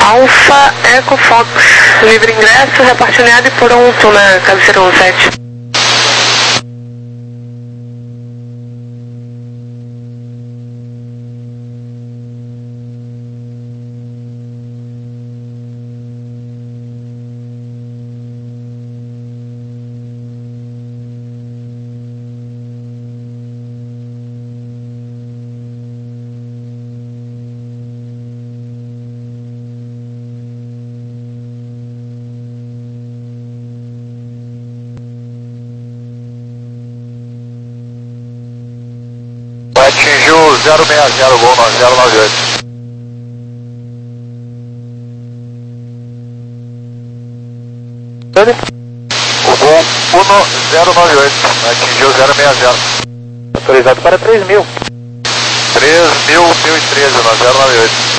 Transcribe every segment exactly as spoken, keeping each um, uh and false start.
Alfa Eco Fox, livre ingresso, reporte unidade e pronto na cabeceira um sete. Atingiu zero seis zero, gol zero nove oito. O gol um zero nove oito, atingiu zero seis zero. Autorizado para três mil. três mil, mil e treze, na zero nove oito.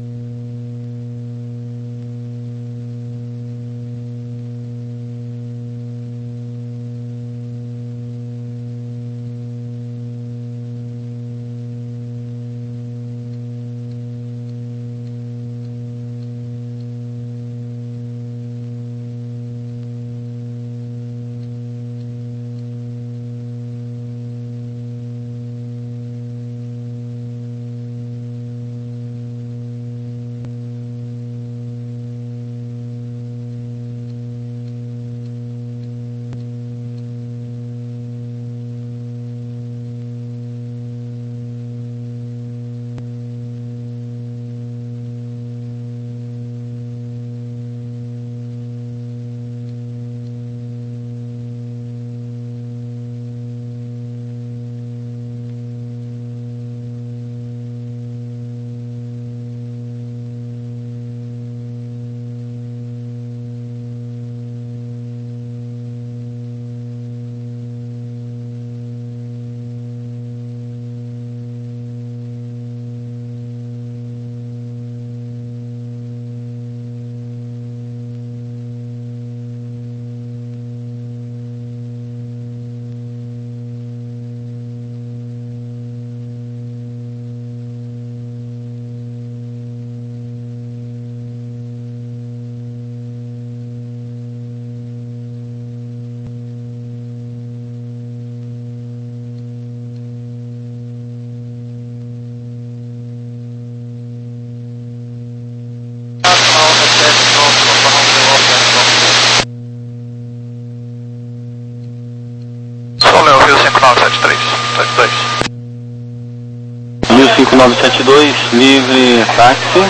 mil cinco nove sete dois, livre táxi.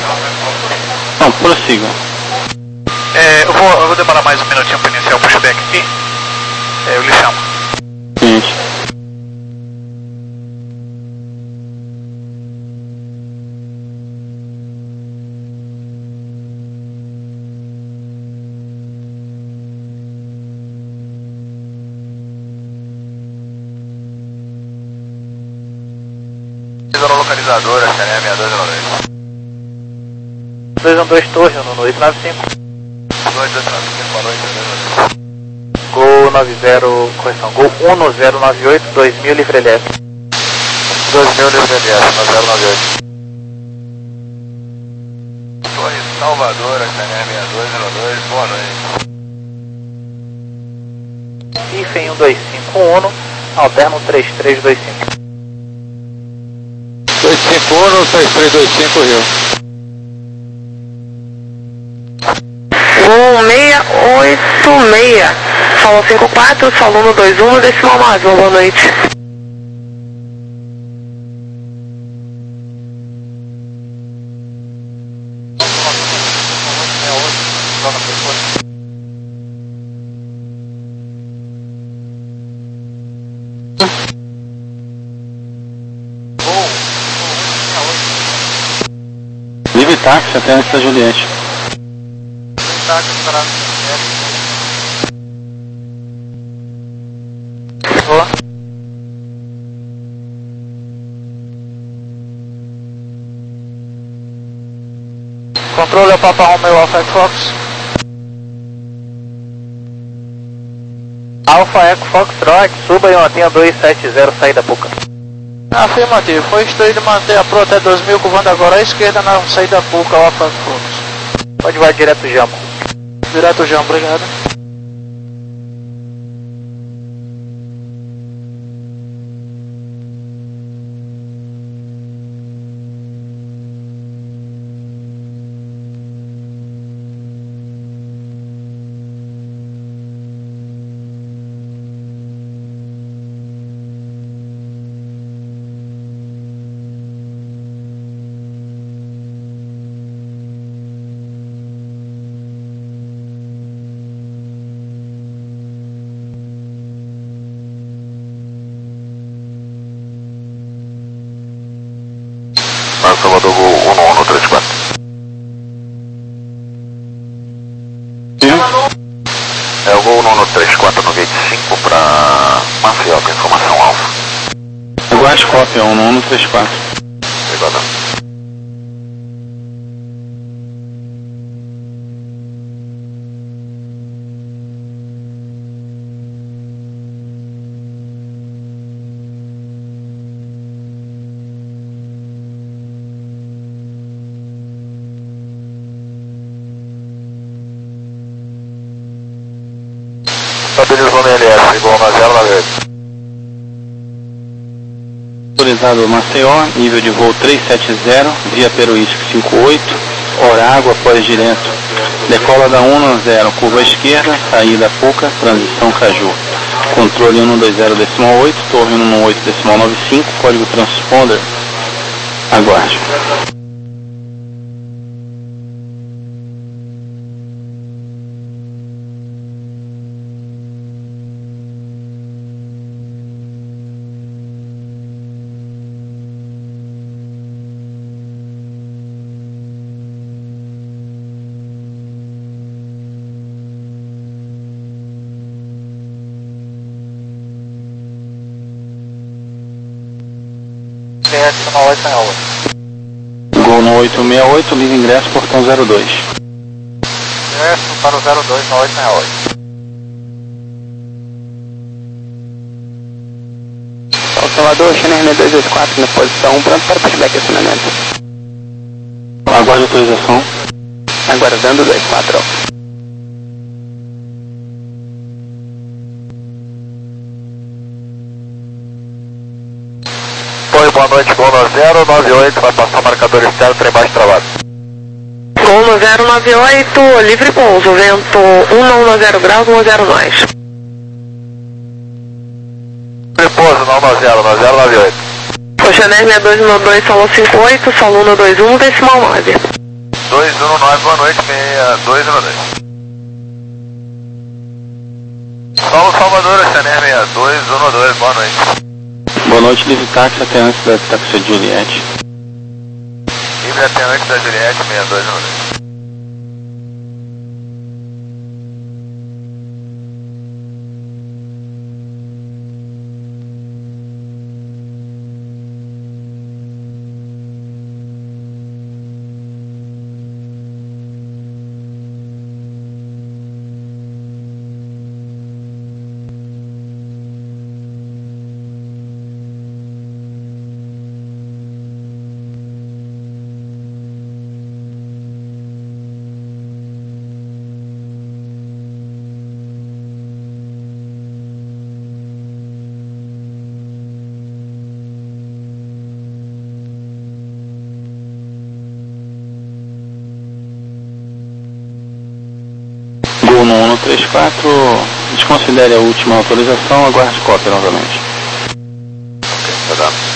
Não, prossiga. É, eu, vou, eu vou demorar mais um minutinho para iniciar o pushback aqui. É, eu lhe chamo. Gente. Localizadora, C N M seis dois nove dois. dois um dois Torre, no oito nove cinco. dois dois nove cinco, boa noite, dois nove cinco. Gol nove zero, correção, Gol um zero nove oito, dois mil livre L S. dois mil livre L S, na zero nove oito. Torre Salvador, C N M seis dois zero dois, boa noite. I F E M um dois cinco um, alterno três três dois cinco. dois cinco um, três três dois cinco, Rio. Gol seis oito seis, Salão cinco quatro, Salão dois um, decimal mais, boa noite. Livre táxi até antes da Juliette. Livre táxi para Boa. Controle é o Papa Romeo Alpha Eco Fox. Alpha Eco Fox Trot, suba e mantenha dois sete zero, saída Puca. Afirmativo, foi instruído manter a Pro até dois mil, curvando agora à esquerda na saída Puca, Alpha Fox. Pode voar direto Jambo. Direto Jean, obrigado. Salvador Gol um um três quatro. É o Gol um um três quatro no gate cinco para Maceió, com informação alfa. Aguarde cópia um um três quatro. Obrigado. Estabilizou no L S, igual na zero nove oito. Autorizado Maceió, nível de voo trezentos e setenta, via Peruísco cinquenta e oito, hora água, após direto. Decola da um zero, curva esquerda, saída Puca, transição Caju. Controle cento e vinte oito, torre cento e dezoito noventa e cinco, código transponder. Aguarde. Gol no oito seis oito, livre ingresso, portão zero dois. Ingresso para o zero dois no oito seis oito. Salvador, Channel dois dois quatro na posição um, pronto para pushback e acionamento. Aguarde autorização. Aguardando dois quatro. Oi, boa noite, Gol no zero nove oito, vai passar marcador externo, trem baixo travado. Gol no zero nove oito, livre pouso, vento um zero graus, um zero nós. Livre pouso, não no zero, no zero nove oito. Oceaner sessenta e dois um dois, Solo cinquenta e oito, Solo um dois um, decimal nove. dois um nove, boa noite, sessenta e dois um dois. Solo Salvador, Oceaner sessenta e dois um dois, boa noite. Boa noite, livre táxi até antes da táxi Juliette. Livre até antes da Juliette, sessenta e dois um dois. Gol no um três quatro, desconsidere a última autorização, aguarde cópia novamente. Ok, tá dando.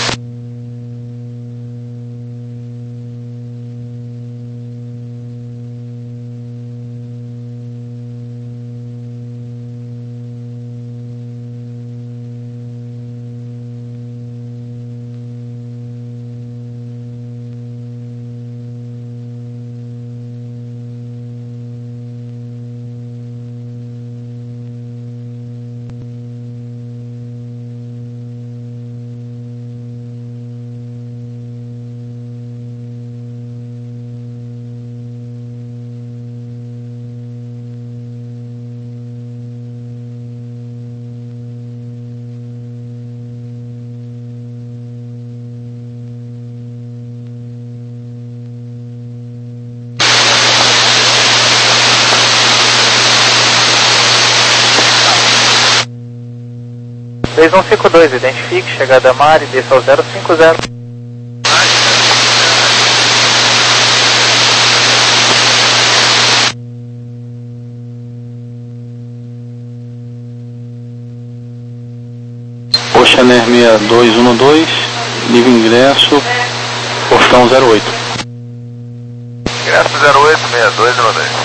dois um cinco dois, identifique, chegada a Mari, desça ao zero cinco zero. Oceaner seis dois um dois, livre ingresso, portão zero oito. Ingresso zero oito, seis dois um dois.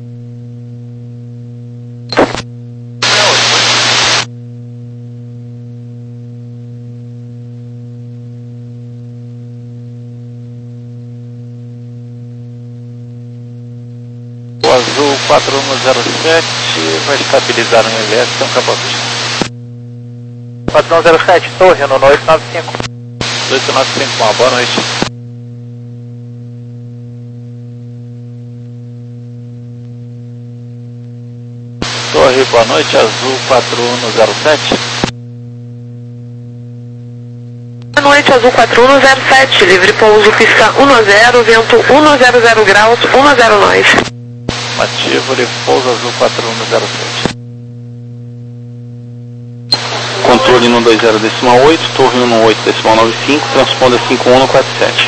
O azul quatro um zero sete vai estabilizar no inverso, tem um capacete. quatro um zero sete, torre, no oito nove cinco. oito nove cinco, uma boa noite. Torre, boa noite, azul quatro um zero sete. Boa noite, azul quatro um zero sete, livre pouso, pista um zero, vento cento graus, um zero nós. Ativo, livre pouso, azul quatro um zero sete. Controle no dois zero decimal oito, torre no oito decimal nove cinco, transponder cinco um no quatro sete.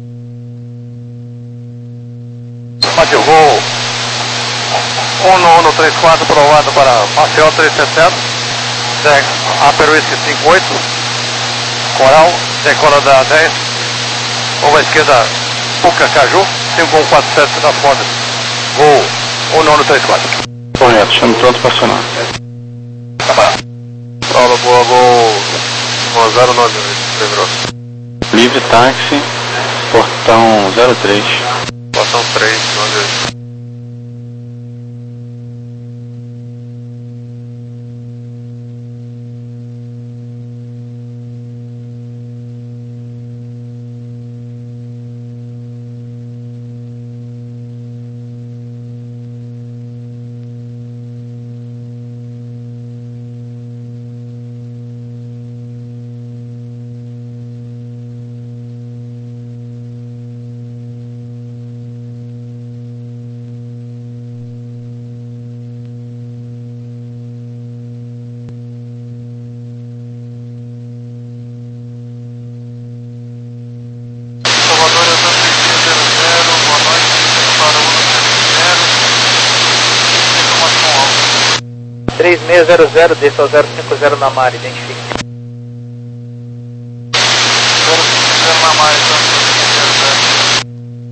Ativo, voo um no um três quatro, provado para Maceió três sessenta, segue Upper Whisky cinco oito, Coral, decola da dez, ou à esquerda Puca Caju, cinco um quatro sete, transponder, voo um no um três quatro. Correto, chame pronto para acionar. Paulo, boa, voo zero nove oito, lembrou. Livre táxi, portão zero três. Portão três, onde? três seis zero zero, desça ao zero cinco zero na Mari, identifique. zero cinco zero na Mari, então.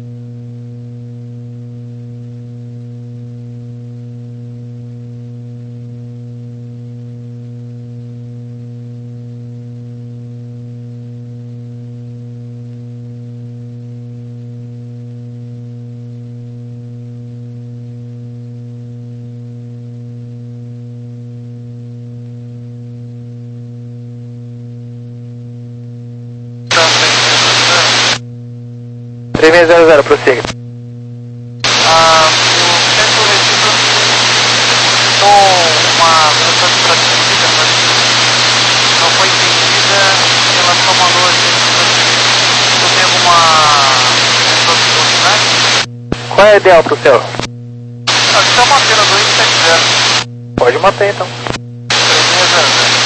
três seis zero zero, prossiga. Ah, o centro retido solicitou uma mudança de pratica, mas não foi entendida e ela só mandou a gente. Você tem alguma resposta? Qual é a ideal pro céu? Acho que está mantendo a dois sete zero. Pode manter então. três seis zero zero.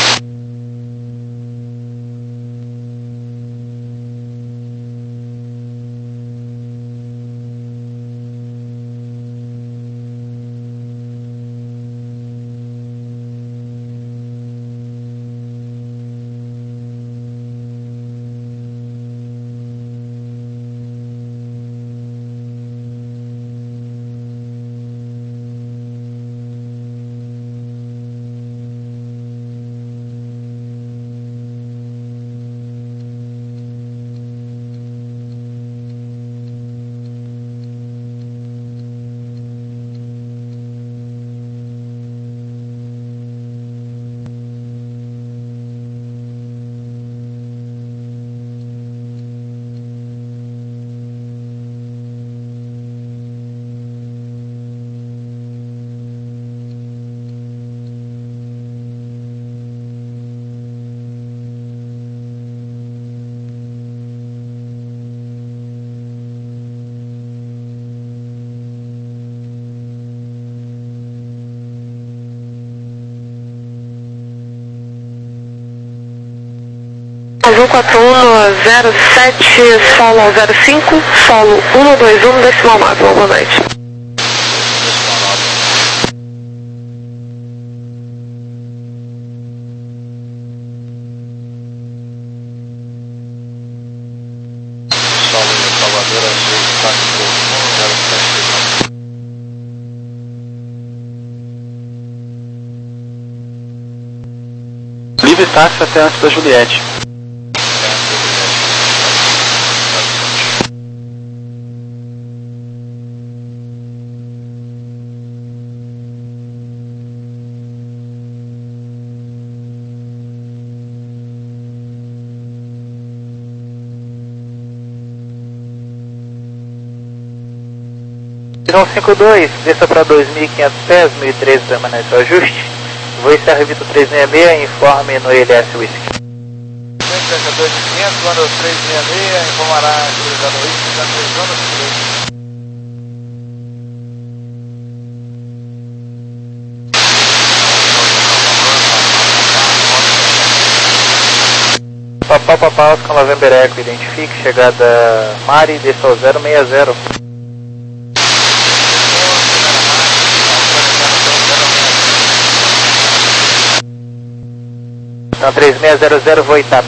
quatro um zero sete, solo ao zero cinco, solo um dois um, decimal nove, boa noite. Livre táxi até antes da Juliette. Visão cinco dois, desça para dois mil e quinhentos pés, mil e treze permanece o ajuste. Vou estar Revito trezentos e sessenta e seis, informe no L S Whisky. dois mil e quinhentos, ano trezentos e sessenta e seis, informará a utilizado o Whisky da três zonas três. Papau Papau, com November Echo, identifique, chegada Mari, desça ao zero seis zero. Então três seis zero zero, vou Itap.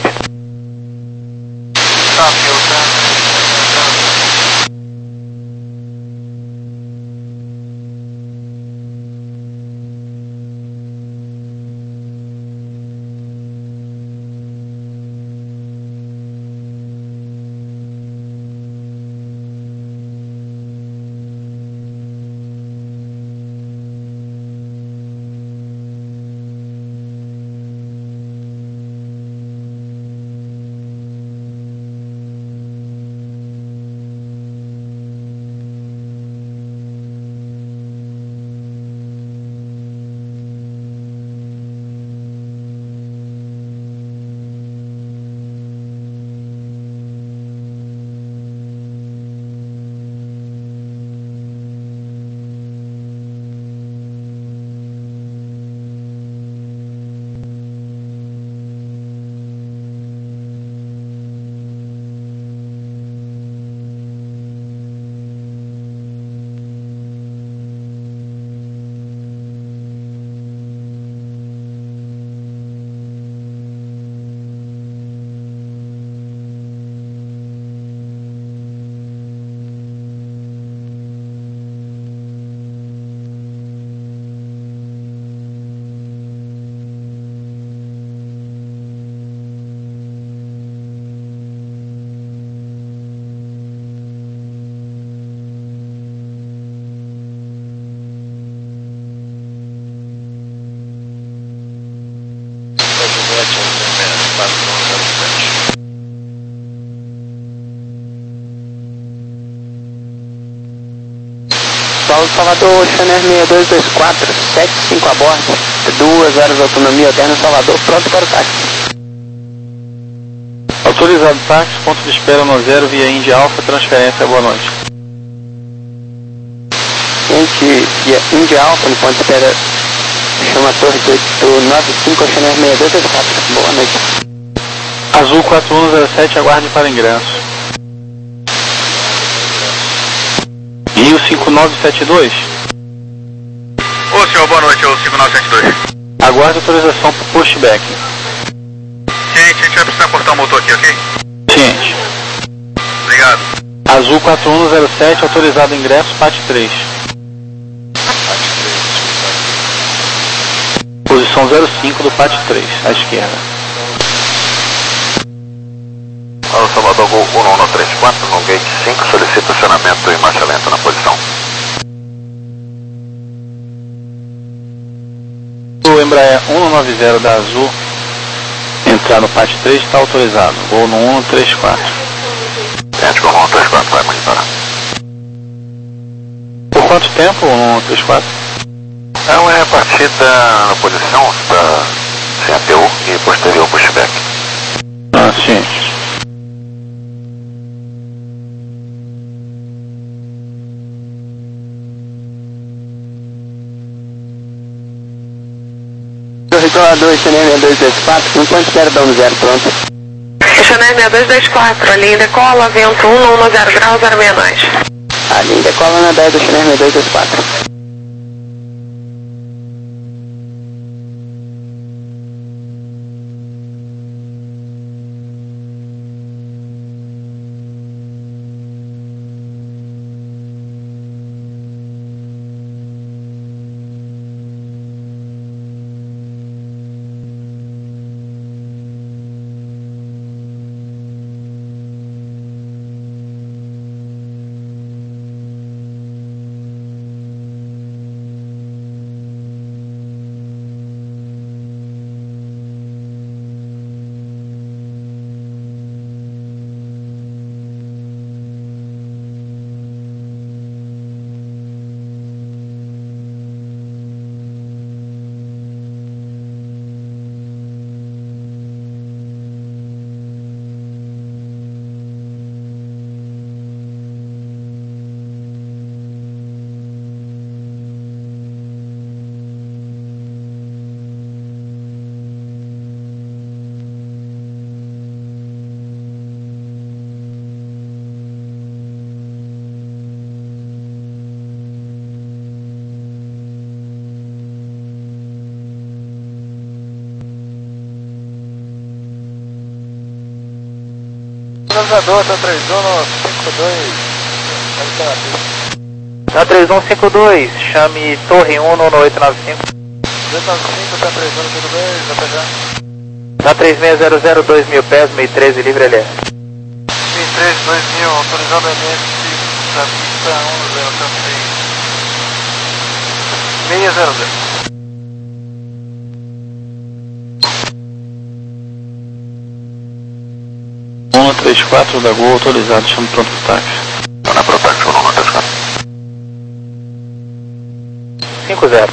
Paulo Salvador, Chanel seis dois dois quatro, sete cinco a bordo, duas horas de autonomia alterna Salvador, pronto para o táxi. Autorizado táxi, ponto de espera no zero, via Indy Alpha, transferência, boa noite. Gente, via Indy Alpha, no ponto de espera, chama a torre oito nove cinco, Chanel seis dois dois quatro, boa noite. Azul quatro um zero sete, aguarde para ingresso. Rio cinco nove sete dois. Ô senhor, boa noite, é o cinco nove sete dois. Aguarde autorização para pushback. Ciente, a gente vai precisar cortar o motor aqui, ok? Ciente. Obrigado. Azul quatro um zero sete, autorizado ingresso, P A T três. Posição zero cinco do P A T três, à esquerda. Alô, Salvador, Gol um um três quatro, no gate cinco, solicita acionamento em marcha lenta na posição. O Embraer um nove zero da Azul entrar no P A T três está autorizado. Gol no um um três quatro. Ciente, Gol um um três quatro, vai monitorar. Por quanto tempo o um um três quatro? Não, é partida na posição, está sem A P U e posterior pushback. Ah, sim. Torre dois, Chanel seis dois dois quatro, enquanto espera dá um zero, pronto. Chanel seis dois dois quatro, a linha decola, vento um um zero graus, zero seis nós. A linha decola na dez do Chanel seis dois dois quatro. Transador, tá três um cinco dois. Tá três um cinco dois, chame Torre um no oito nove cinco. oito nove cinco, tá três um cinco dois, já tá já. Tá três seis zero zero, dois mil pés, meio treze, livre L S. meio treze, dois mil, autorizado M S da pista um zero seis. seis zero zero. um três quatro da Gol autorizado, chama pronto pro táxi. Na Protax, um três quatro. cinco zero.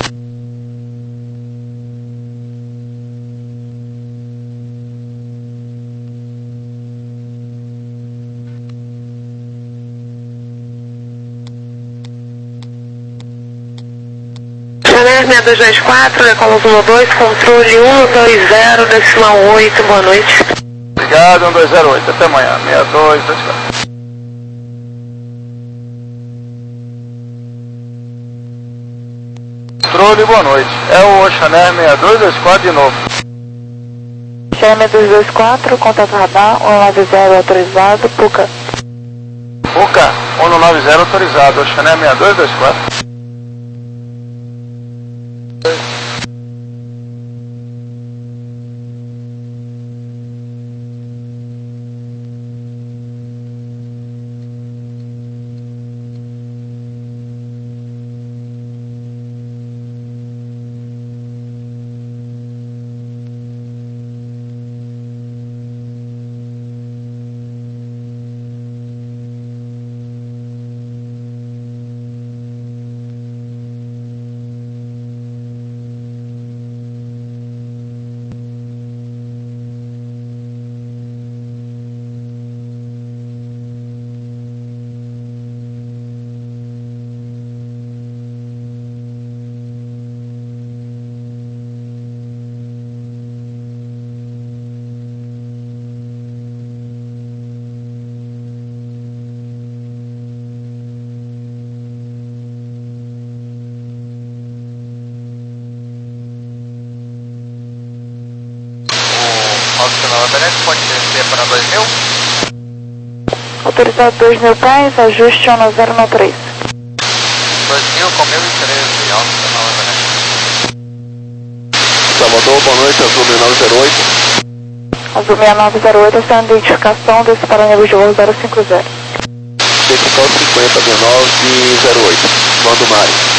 Chanel seis dois dois quatro, decola um dois, controle um dois zero, decimal oito, boa noite. Obrigado, um dois zero oito, até amanhã, seis dois dois quatro. Controle, boa noite. É o Chanel seis dois dois quatro de novo. Chanel seis dois dois quatro, contato radar, um nove zero autorizado, Puca. Puca, um nove zero autorizado, Chanel seis dois dois quatro. Pode descer para dois mil? Autorizado dois mil pés, ajuste um zero no três. dois mil com mil e treze, Alfa Nova Venécia. Salvador, boa noite, Azul seis nove zero oito. Azul seis nove zero oito, essa é a identificação desse paranhão de voo zero cinco zero. Vertical cinquenta, B nove zero oito, Mando Mari.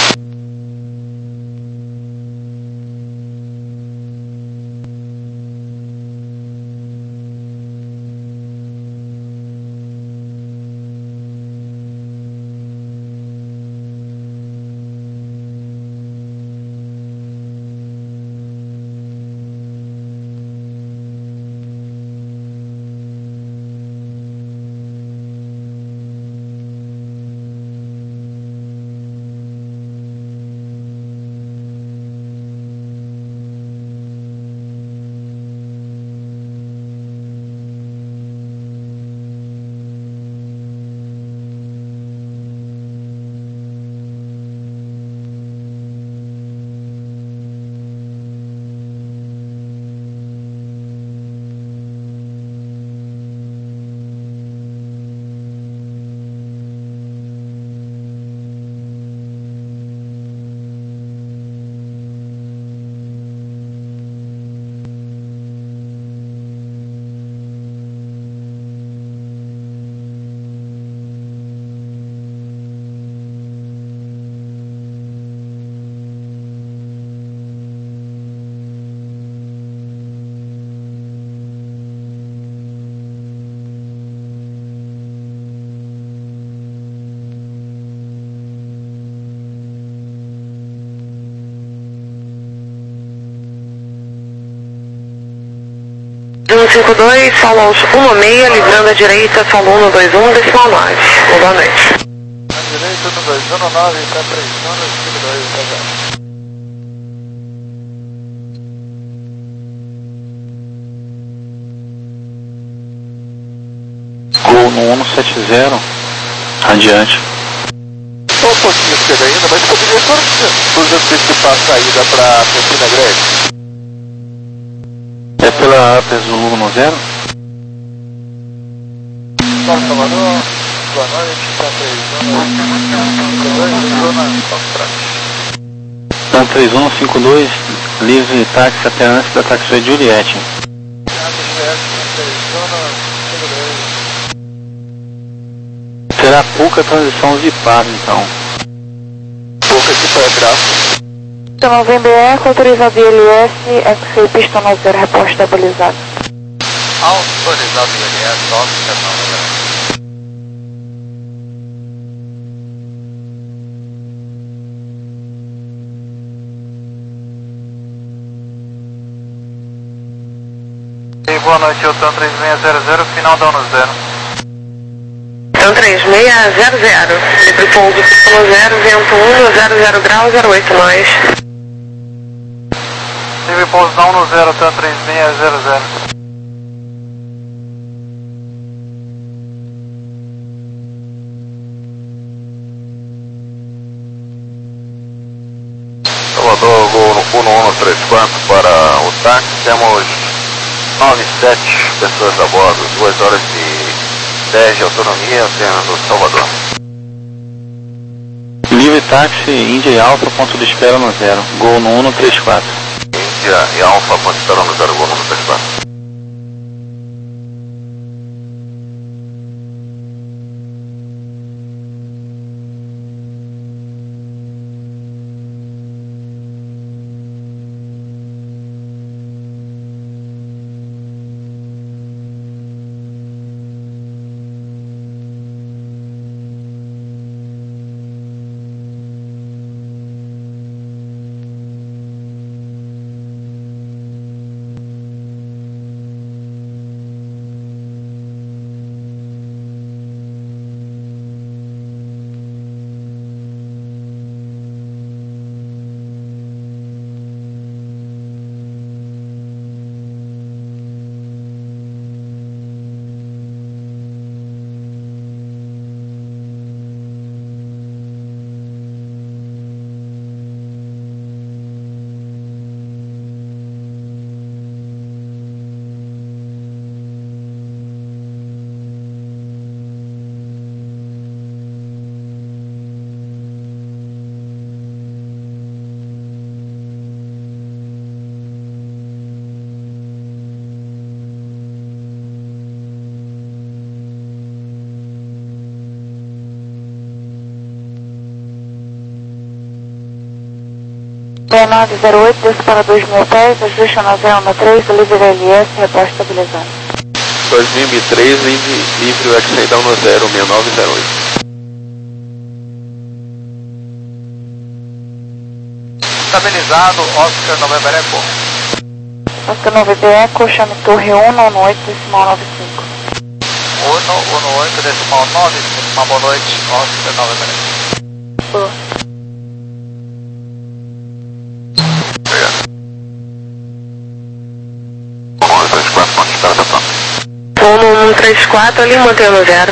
cinco dois, solo aos um seis, livrando a direita, solo um dois um, decimal nove. Boa noite. A direita, um dois um nove, está três um, cinco dois, zero. Gol no um sete zero, adiante. Só um pouquinho cedo ainda, mas poderia só nos antecipar a saída para Campina Grande. É pela Upper Zulu no zero? Salve Salvador, boa noite, está três um, zona Foxtrot. um três um cinco dois, livre táxi até antes da taxi Juliette. Será pouca transição zipada, então. Pouca de paragrafo. November Eco, autorizado I L S, X-Ray pista no zero, repórter estabilizado. Autorizado I L S, Oscar não, E boa noite, eu TAM três seis zero zero, final da no zero. TAM três seis zero zero, livre pouso no zero, vento um, zero zero grau, zero oito nós. Livre pouso não no zero, TAM três seis zero zero. Salvador, Gol um um três quatro para o táxi, temos nove sete pessoas a bordo, duas horas e dez de autonomia, sendo Salvador. Livre táxi, Índia e Alfa, ponto de espera no zero, Gol no um três quatro. Índia e Alfa, ponto de espera no zero, Gol no um três quatro. seis nove zero oito, desce para dois mil pés, ajuste na zero um três, livre L S, repórter estabilizado. dois mil e três, livre, livre o X-Ray down no zero, seis nove zero oito. Estabilizado, Oscar November Eco. Oscar November Eco, chame torre um nove oito, decimal nove cinco. um nove oito, decimal nove cinco, uma boa noite, Oscar November Eco. Boa. um três quatro, ali mantém no zero.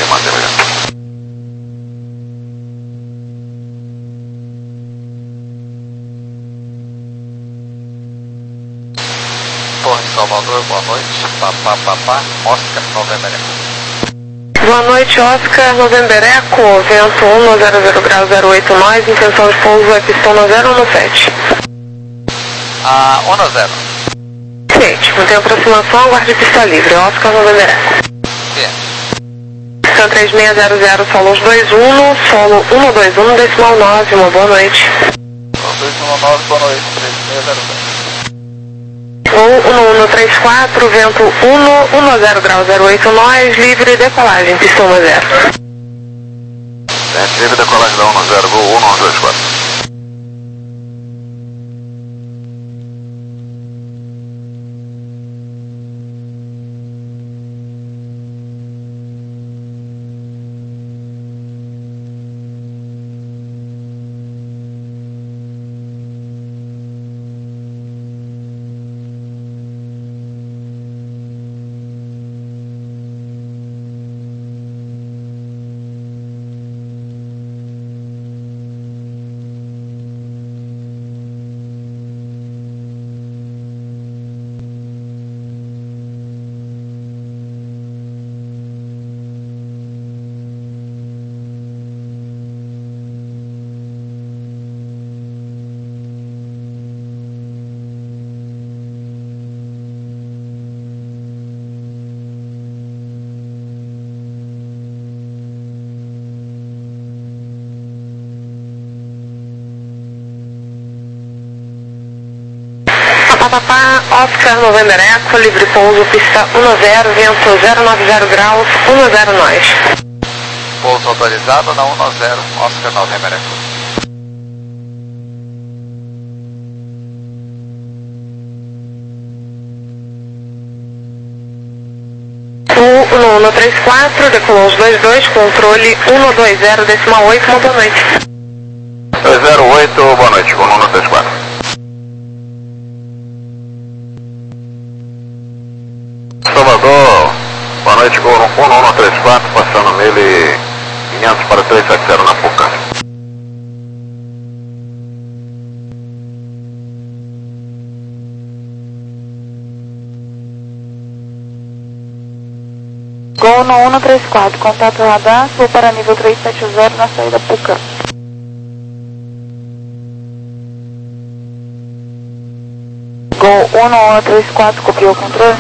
Torre Salvador, boa noite, papá, papá, Oscar November Eco. Boa noite, Oscar November Eco, vento um, zero zero grau, zero oito nós, intenção de pouso é pistão no zero um sete. Ah, um no zero. Ciente, mantém aproximação, aguarde pista livre, Oscar November Eco. TAM três seis zero zero, solo dois um, solo um dois um, decimal nove, uma boa noite. dois um nove, boa noite, três seis zero zero. Gol um um três quatro, vento um, um zero grau, zero oito nós, livre decolagem, pistão no zero. É, livre decolagem da um no zero, Gol um um dois quatro. Papapá, Oscar November Eco, livre pouso, pista um zero, vento zero nove zero graus, um zero nós. Pouso autorizado na um zero, Oscar November Eco. O um um três quatro, decolou os dois dois, controle um dois zero, decimal oito, uma boa noite. dois zero oito, boa noite, com um um três quatro. Salvador, boa noite, com um um três quatro, passando nele quinhentos para três sete zero na Puca. Gol no um três quatro, contato radar, vou para nível três sete zero na saída Puca. Gol um um três quatro, copiou o controle.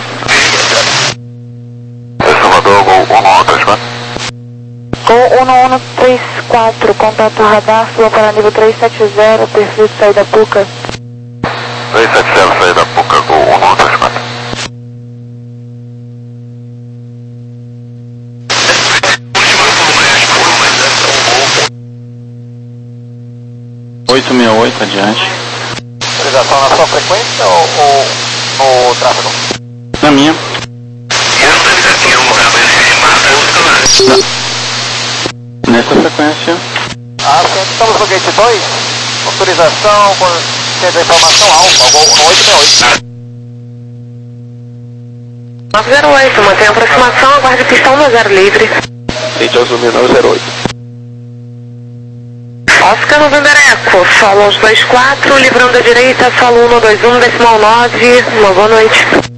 Salvador, Gol um um três quatro. Gol um um três quatro, contato radar, vou para nível três sete zero, perfil de saída Puca. três sete zero, saída Puca, Gol um um três quatro. oito seis oito, adiante. Autorização na sua frequência ou, ou no tráfego? Na minha. Não. Nessa frequência. Ah, sim, estamos no gate dois. Autorização, com centro de informação alfa, Gol no oito seis oito. nove zero oito, mantém a aproximação, aguarde pista um zero livre. Sente azul nove zero oito. Oscar November Eco, solo os dois quatro, livrando à direita, solo um dois um, decimal nove, uma boa noite.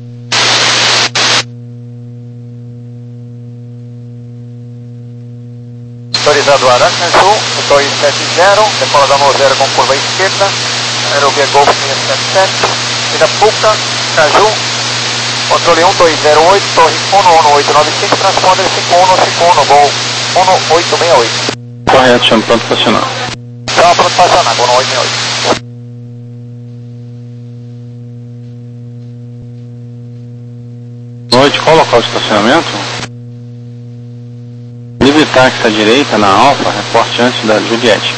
Autorizado Aracna Sul, dois sete zero, decola da um zero com curva esquerda, aerobia Golf seis sete sete, vida Puca, Caju, controle um dois zero oito, torre um um oito nove cinco, transponder cinco um cinco um, Gol um oito seis oito. Correto, chama pronto estacionar. Chama pronto estacionar, Gol um oito seis oito. Noite, qual o local de estacionamento? Livre táxi à direita, na Alfa, reporte antes da Juliette.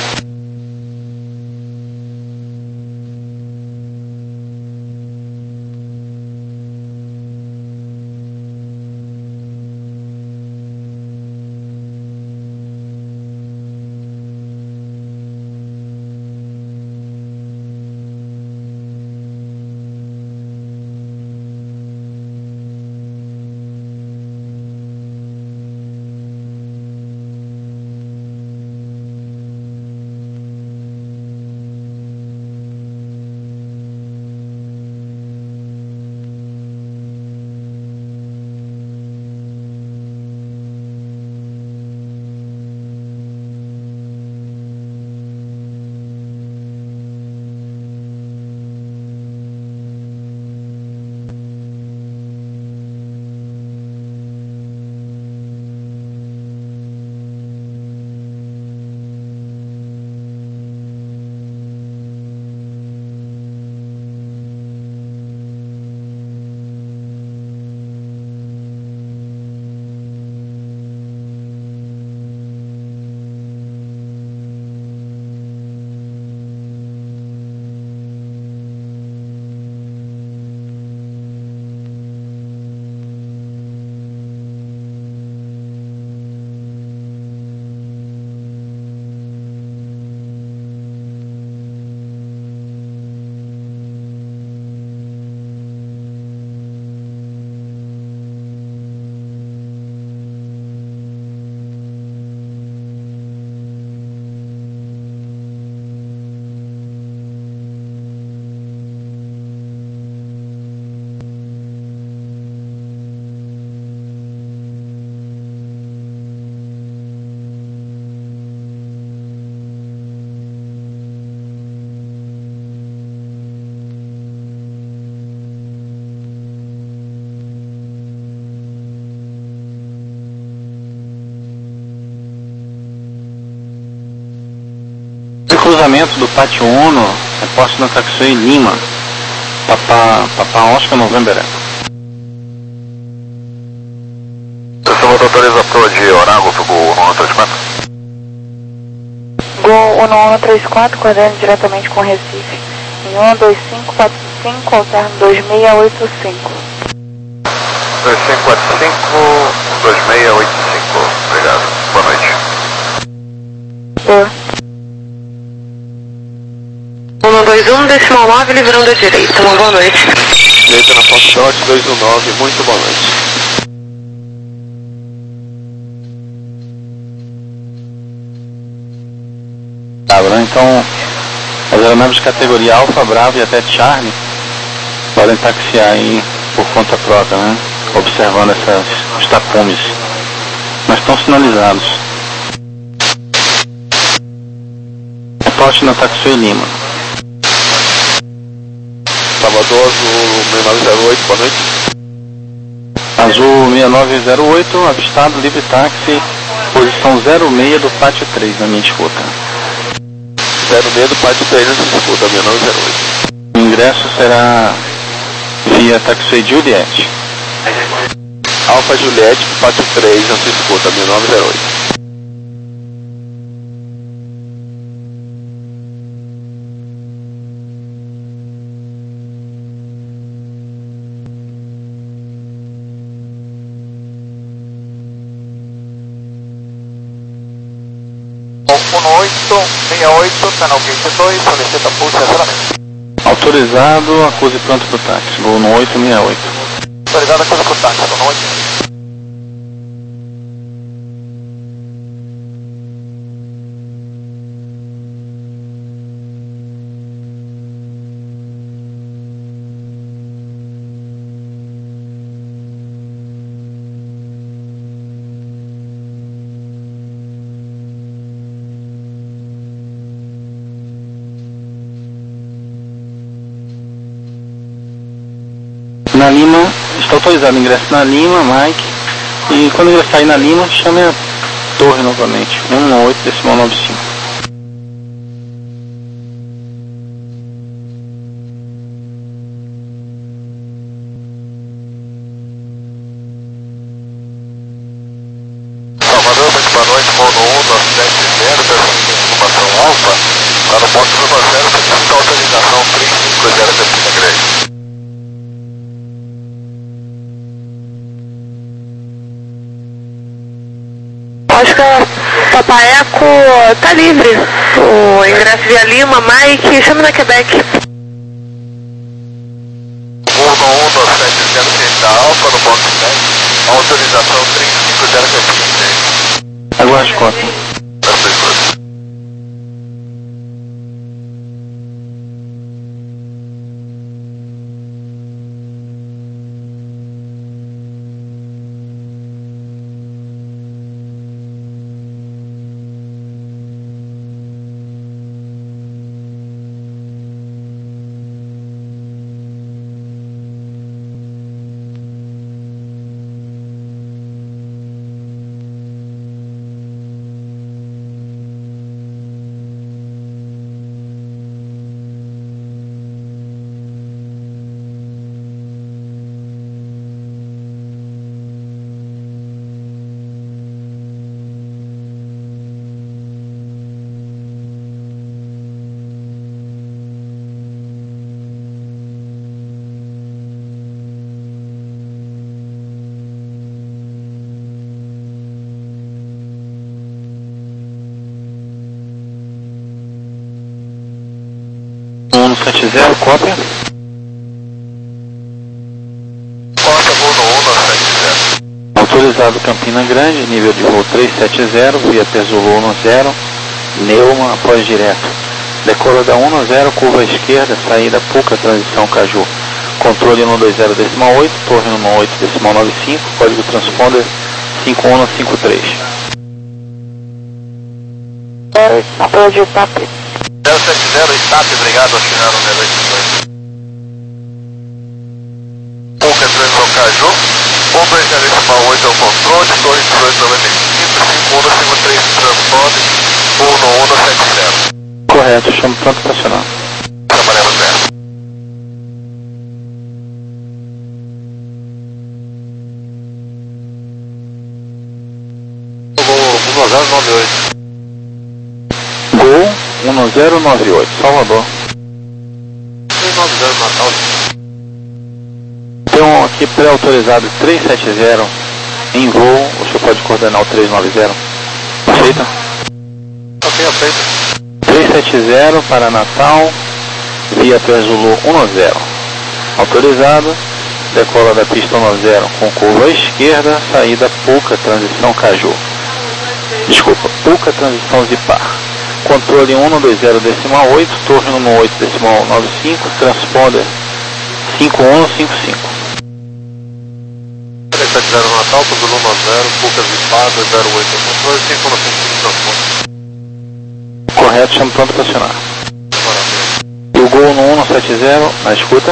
Cruzamento do Pátio Uno, reporte no Taxi Lima. Papa, Papa Oscar November Echo. Esse motor autoriza pro de Orago pro Gol um um três quatro. Gol um um três quatro, coordenando diretamente com Recife. Em um dois cinco quatro cinco, alterno dois seis oito cinco. dois cinco quatro cinco, dois seis oito cinco. Obrigado. Boa noite. Boa. um dois um, decimal nove, livrando a direita. Uma boa noite. Direita na Foxtrot dois um nove, muito boa noite. Tá, então as aeronaves de categoria Alfa, Bravo e até Charlie podem taxiar aí por conta própria, né? Observando essas, os tapumes, mas estão sinalizados. Reporte na Taxway Lima. Salvador, Azul seis nove zero oito, boa noite. Azul seis nove zero oito, avistado, livre táxi, posição zero seis do pátio três na minha escuta. zero seis do pátio três na minha escuta, seis nove zero oito. O ingresso será via Taxway Juliette. Alfa Juliette, pátio três na sua escuta, seis nove zero oito. um oito seis oito, canal quinze dois, solicita pulso e aceleramento. Autorizado, acuse pronto para o táxi, voo no oito seis oito. Autorizado, acuse para o táxi, voo no oito. Na Lima, está autorizado o ingresso na Lima, Mike, e quando ingressar aí na Lima, chame a torre novamente, um um oito decimal nove cinco. Salvador, muito boa noite, voo no um dois sete zero, informação Alfa, para o ponto um dois zero, solicita autorização três cinco zero Campina Grande. Oscar, Papa Eco, tá livre. O ingresso via Lima, Mike, chame na Quebec. Voo no um dois sete zero, ciência Alfa, no ponto dez, autorização três cinco zero Campina Grande. Aguarde cota. um um sete zero, cópia. Cópia, voo no um dois sete zero. Autorizado Campina Grande, nível de voo três sete zero, via Pesolou um zero, Neuma após direto. Decola da um zero, curva à esquerda, saída Puca, transição Caju. Controle um dois zero decimal oito, torre um oito decimal nove cinco, código transponder cinco um cinco três. Apoio de T A P. zero sete zero, Stap, obrigado, assinar o número oito dois. Puca, transição Caju. um dois zero decimal oito é o controle, torre dezoito noventa e cinco, cinco um cinco três transponder, voo no um dois sete zero. Correto, chamo pronto para acionar. Trabalhamos zero. um zero nove oito. Gol um zero nove oito, Salvador. três nove zero Natal. Tem um aqui pré-autorizado três sete zero em voo, o senhor pode coordenar o três nove zero. Aceita? Ok, aceita. três sete zero para Natal, via P Zulu um zero. Autorizado, decola da pista um zero com curva à esquerda, saída Puca, transição Caju. Desculpa, Puca, transição Zipar. Controle um dois zero decimal oito, torre um oito decimal nove cinco, transponder cinco um cinco cinco. três sete zero Natal, Zulu um zero, Puca Zipar, dois zero oito, controle cinco um cinco cinco, transponder. Correto, chamo pronto para acionar. E o Gol no um sete zero, na escuta.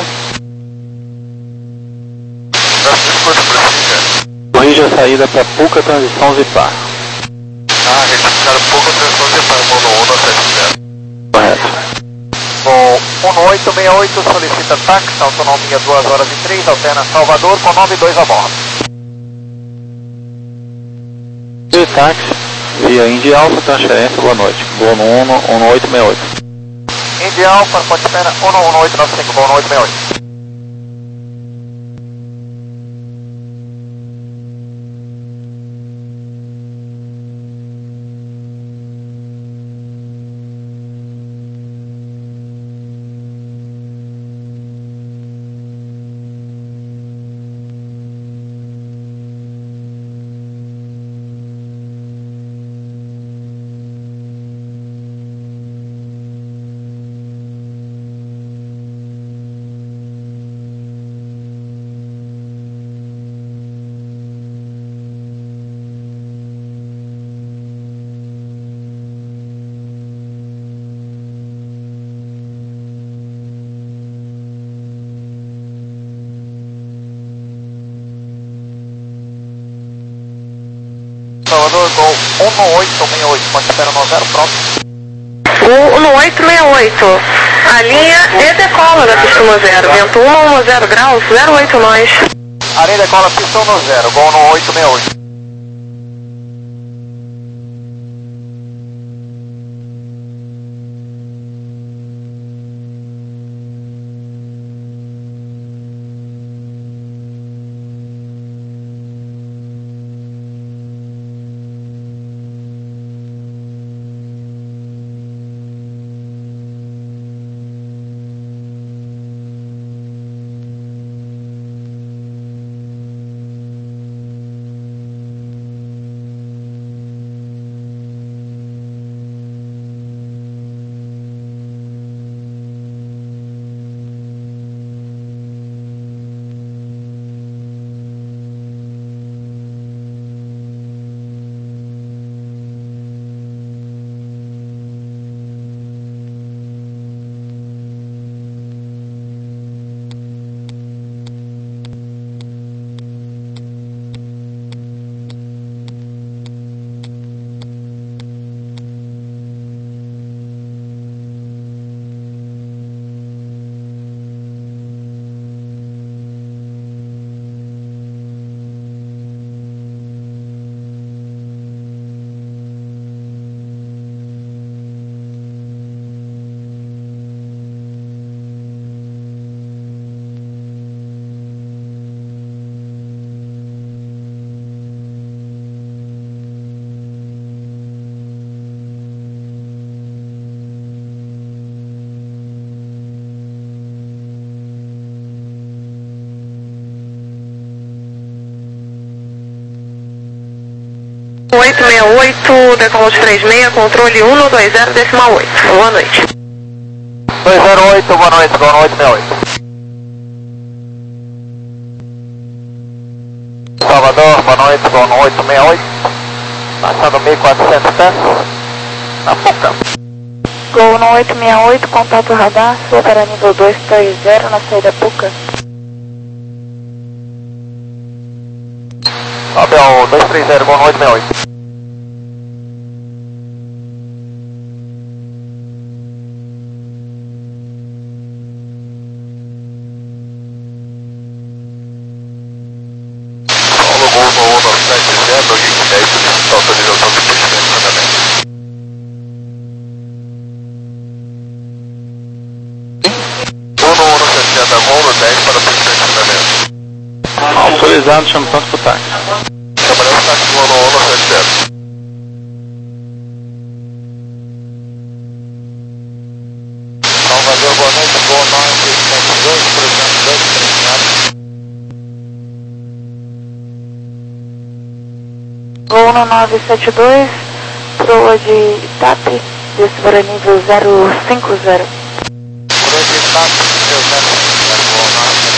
Corrija a saída para Puca, transição Zipar. Ah, retificaram Puca, transição Zipar, Gol no um sete zero. Correto. Bom, um oito seis oito solicita táxi, autonomia duas horas e três, alterna Salvador com nove dois a bordo. E táxi, via Indy Alpha, transferência, boa noite. Gol no um um oito seis oito. Indy Alpha, ponte espera um um oito nove cinco, bom no oito seis oito. Salvador, Gol um oito seis oito, ponte espera no zero, pronto. Gol um oito seis oito, a linha e decola da pista um zero, vento um um zero graus, zero oito nós. A linha decola pista um zero, Gol um oito seis oito. oito seis oito, decola de três seis, controle um dois zero decimal oito. Boa noite. dois zero oito, boa noite, Gol oito seis oito. Salvador, boa noite, Gol oito seis oito. Passando mil e quatrocentos pés. Na Puca. Gol no oito seis oito, contato radar, sua para nível dois três zero na saída Puca. Sobe ao dois três zero, Gol oito seis oito. Paulo, Gol no um sete zero, alguém que dez, autorização de postura. estabilizado, chama tanto pro táxi. Trabalhando no táxi no um um sete zero. Salvador, boa noite, boa nove sete dois, presente dois, terminado. Voo no nove sete dois, proa de Itape, desce para nível zero cinco zero. Proa de Itape, nível zero cinco zero, boa nove.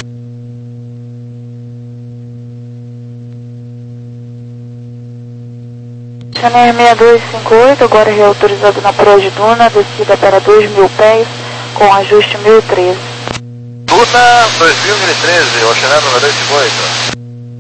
Channel seis dois cinco oito, agora reautorizado na proa de Duna, descida para dois mil pés, com ajuste mil e treze. Duna dois mil e treze, Oceanero número dois cinco oito.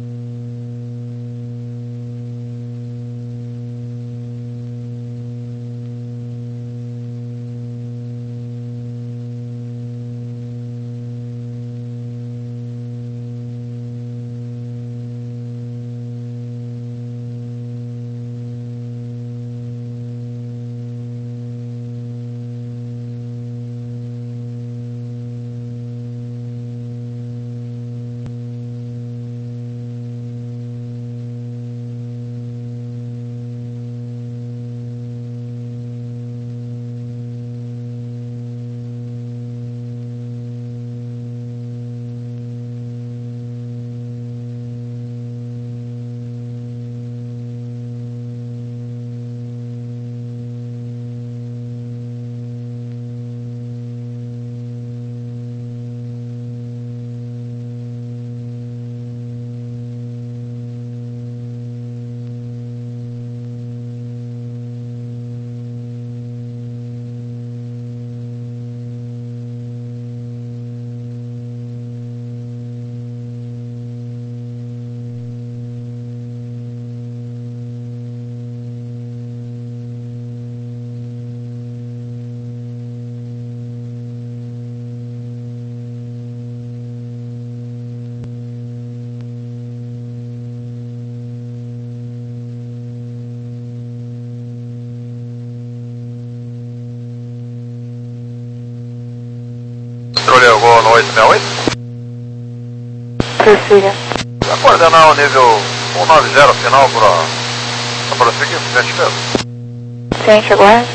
Controle Gol no oito seis oito. Prossiga. Vai coordenar o nível cento e noventa final para prosseguir, sete pesos. Ciente, aguarde.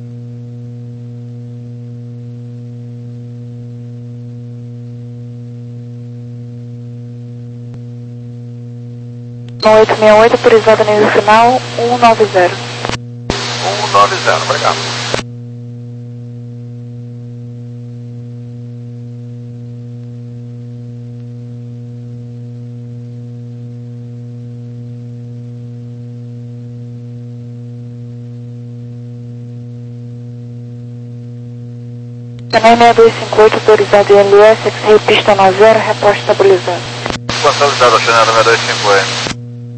No oito seis oito, autorizado nível final, cento e noventa. cento e noventa, obrigado. Canal seis dois cinco oito, autorizado I L S, X-Ray pista nove zero, reposto estabilizado. Estabilizado, Oceanero seis dois cinco oito.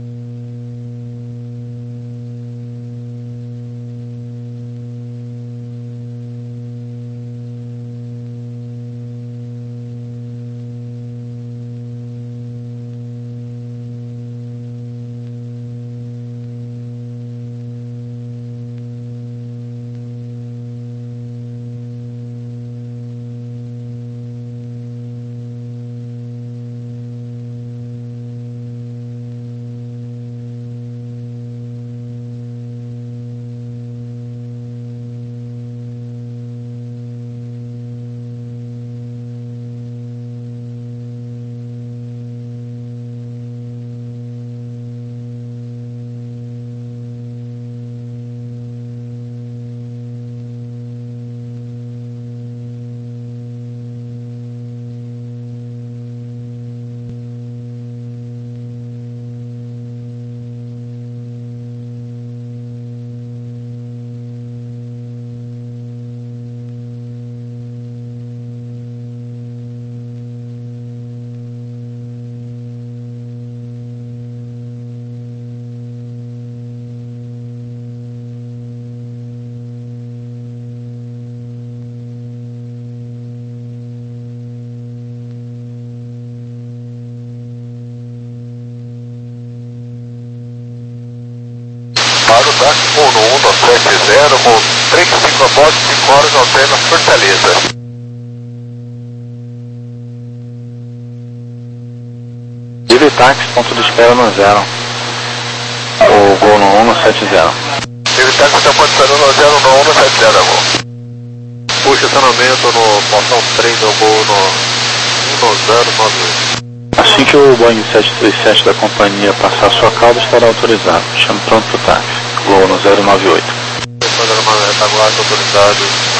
Para o táxi um um no sete zero, com três cinco abordo, cinco horas no hotel na Fortaleza. táxi, ponto de espera no zero. O Gol no um no sete zero. Ele táxi está posicionando no zero no um no sete zero, Gol. Posicionamento no portão três do Gol no um no zero nove oito. Assim que o Boeing sete três sete da companhia passar sua cauda, estará autorizado. Chame pronto para o táxi. Gol no zero nove oito. Fazendo uma retaguarda autorizado.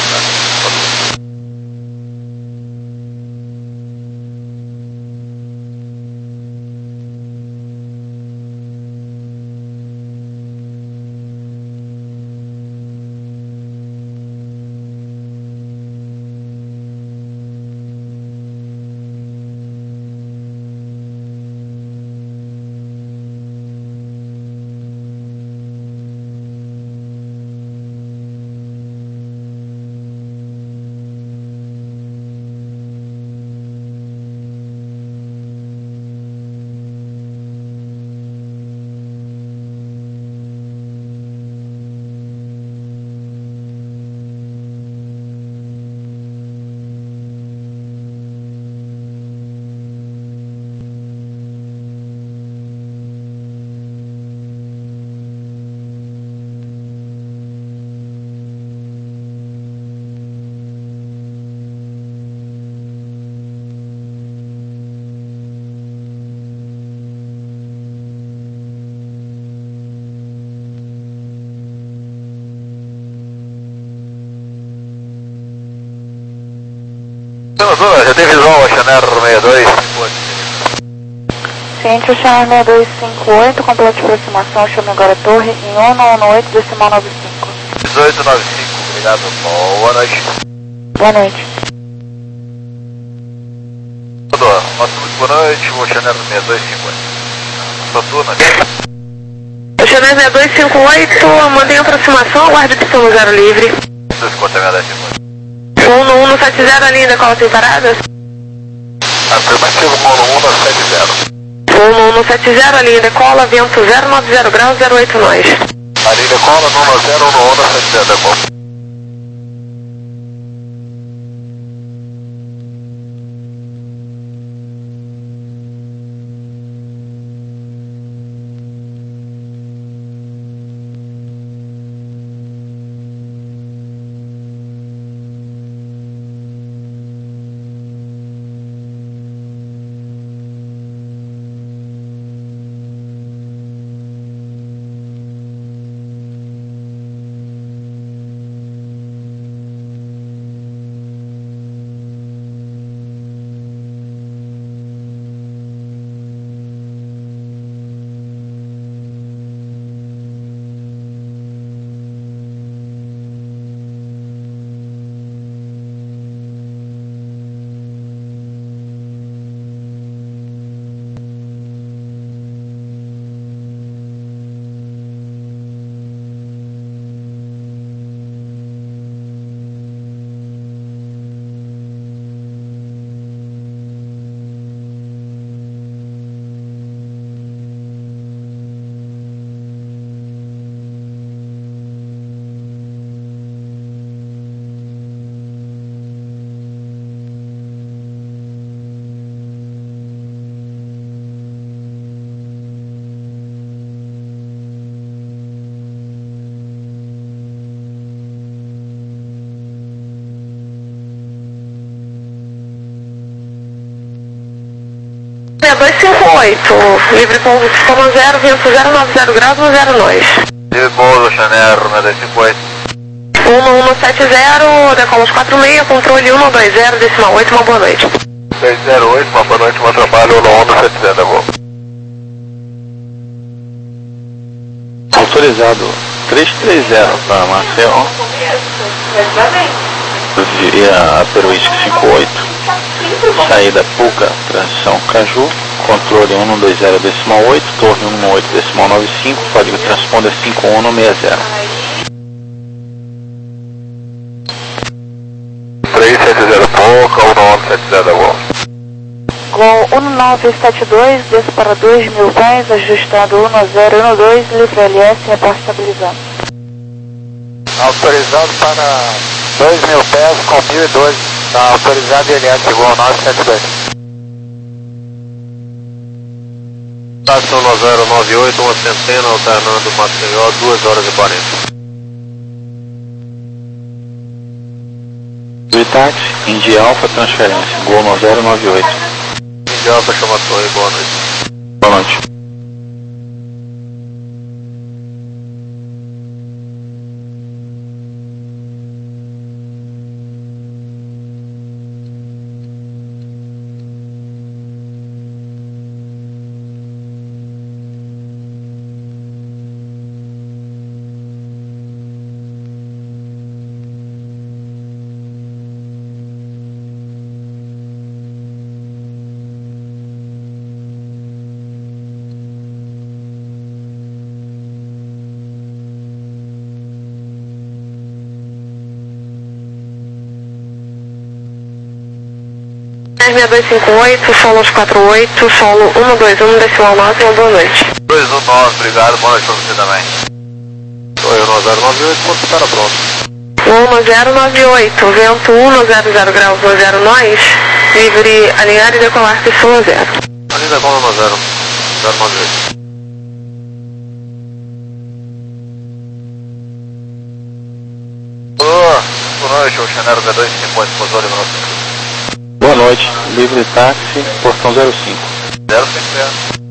Já tem visual, Oceaner sessenta e dois. Ciente, Oceaner sessenta e dois cinquenta e oito, complete aproximação, chame agora a torre em um no um oito decimal nove cinco. dezoito noventa e cinco, obrigado, boa noite. Boa noite. Nossa, muito boa noite, Oceaner sessenta e dois cinquenta. Saturno. Oceaner sessenta e dois cinquenta e oito, mantenha aproximação, aguarde pistão no zero livre. dois cinquenta e nove. um no um no sete zero, a linha da cola tem paradas? Afirmativo, um no um no sete zero. um no um no sete zero, a linha da cola, vento zero nove zero graus, zero oito nós. A linha da cola, um no zero, um no um no sete zero, tá bom. dois cinquenta e oito, livre pouso sistema zero, vento zero nove zero graus, no zero nós. Livre pouso, Oceaner sessenta e dois cinquenta e oito. um no um no sete zero, decolas quatro seis, controle um no dois zero, decimal oito, uma boa noite. seis zero oito, uma boa noite, bom trabalho, um no um no sete zero, tá bom. Autorizado três três zero para Maceió. Via Peruísque cinquenta e oito. Saída Puca, transição Caju. Controle um no dois zero decimal oito, torre um no oito decimal nove cinco, código transponder cinco um no sessenta. três sete zero Puca, um no um no sete zero, tá bom. Gol um nove sete dois, desço para dois mil pés, ajustado um no zero um dois, livre L S, reporte estabilizado. Autorizado para dois mil pés com mil e doze, está autorizado L S, igual nove sete dois. Estação nove zero nove oito, uma centena, alternando Maceió, duas horas e quarenta. Táxi, Indy Alpha, transferência, Gol nove zero nove oito. Indy Alpha, chama a torre, boa noite. Boa noite. seis dois cinco oito, solo quatro oito, solo um dois um, decimal nove, uma boa noite. dois um nove, obrigado, boa noite pra você também. Oi, nove zero nove oito, ponto para pronto. um zero nove oito, vento um zero zero graus, um zero nós, livre alinhar e decolar, pessoa zero. Alinha decola nove zero nove oito. Boa, boa noite, Oceanero B dois cinco oito, Posório, nosso. Boa noite, livre táxi, portão zero cinco. zero cinco zero.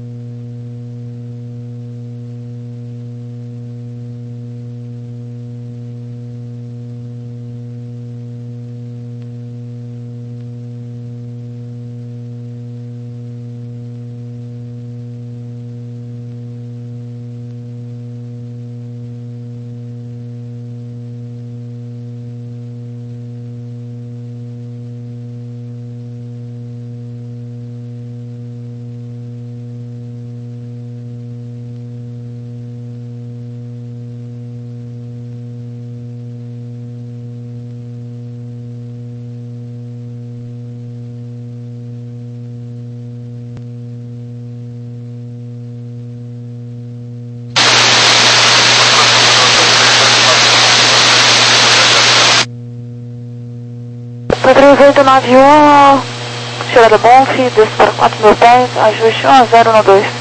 três oito nove um, chegada Bonf, desce para quatro mil pés, ajuste um zero um dois.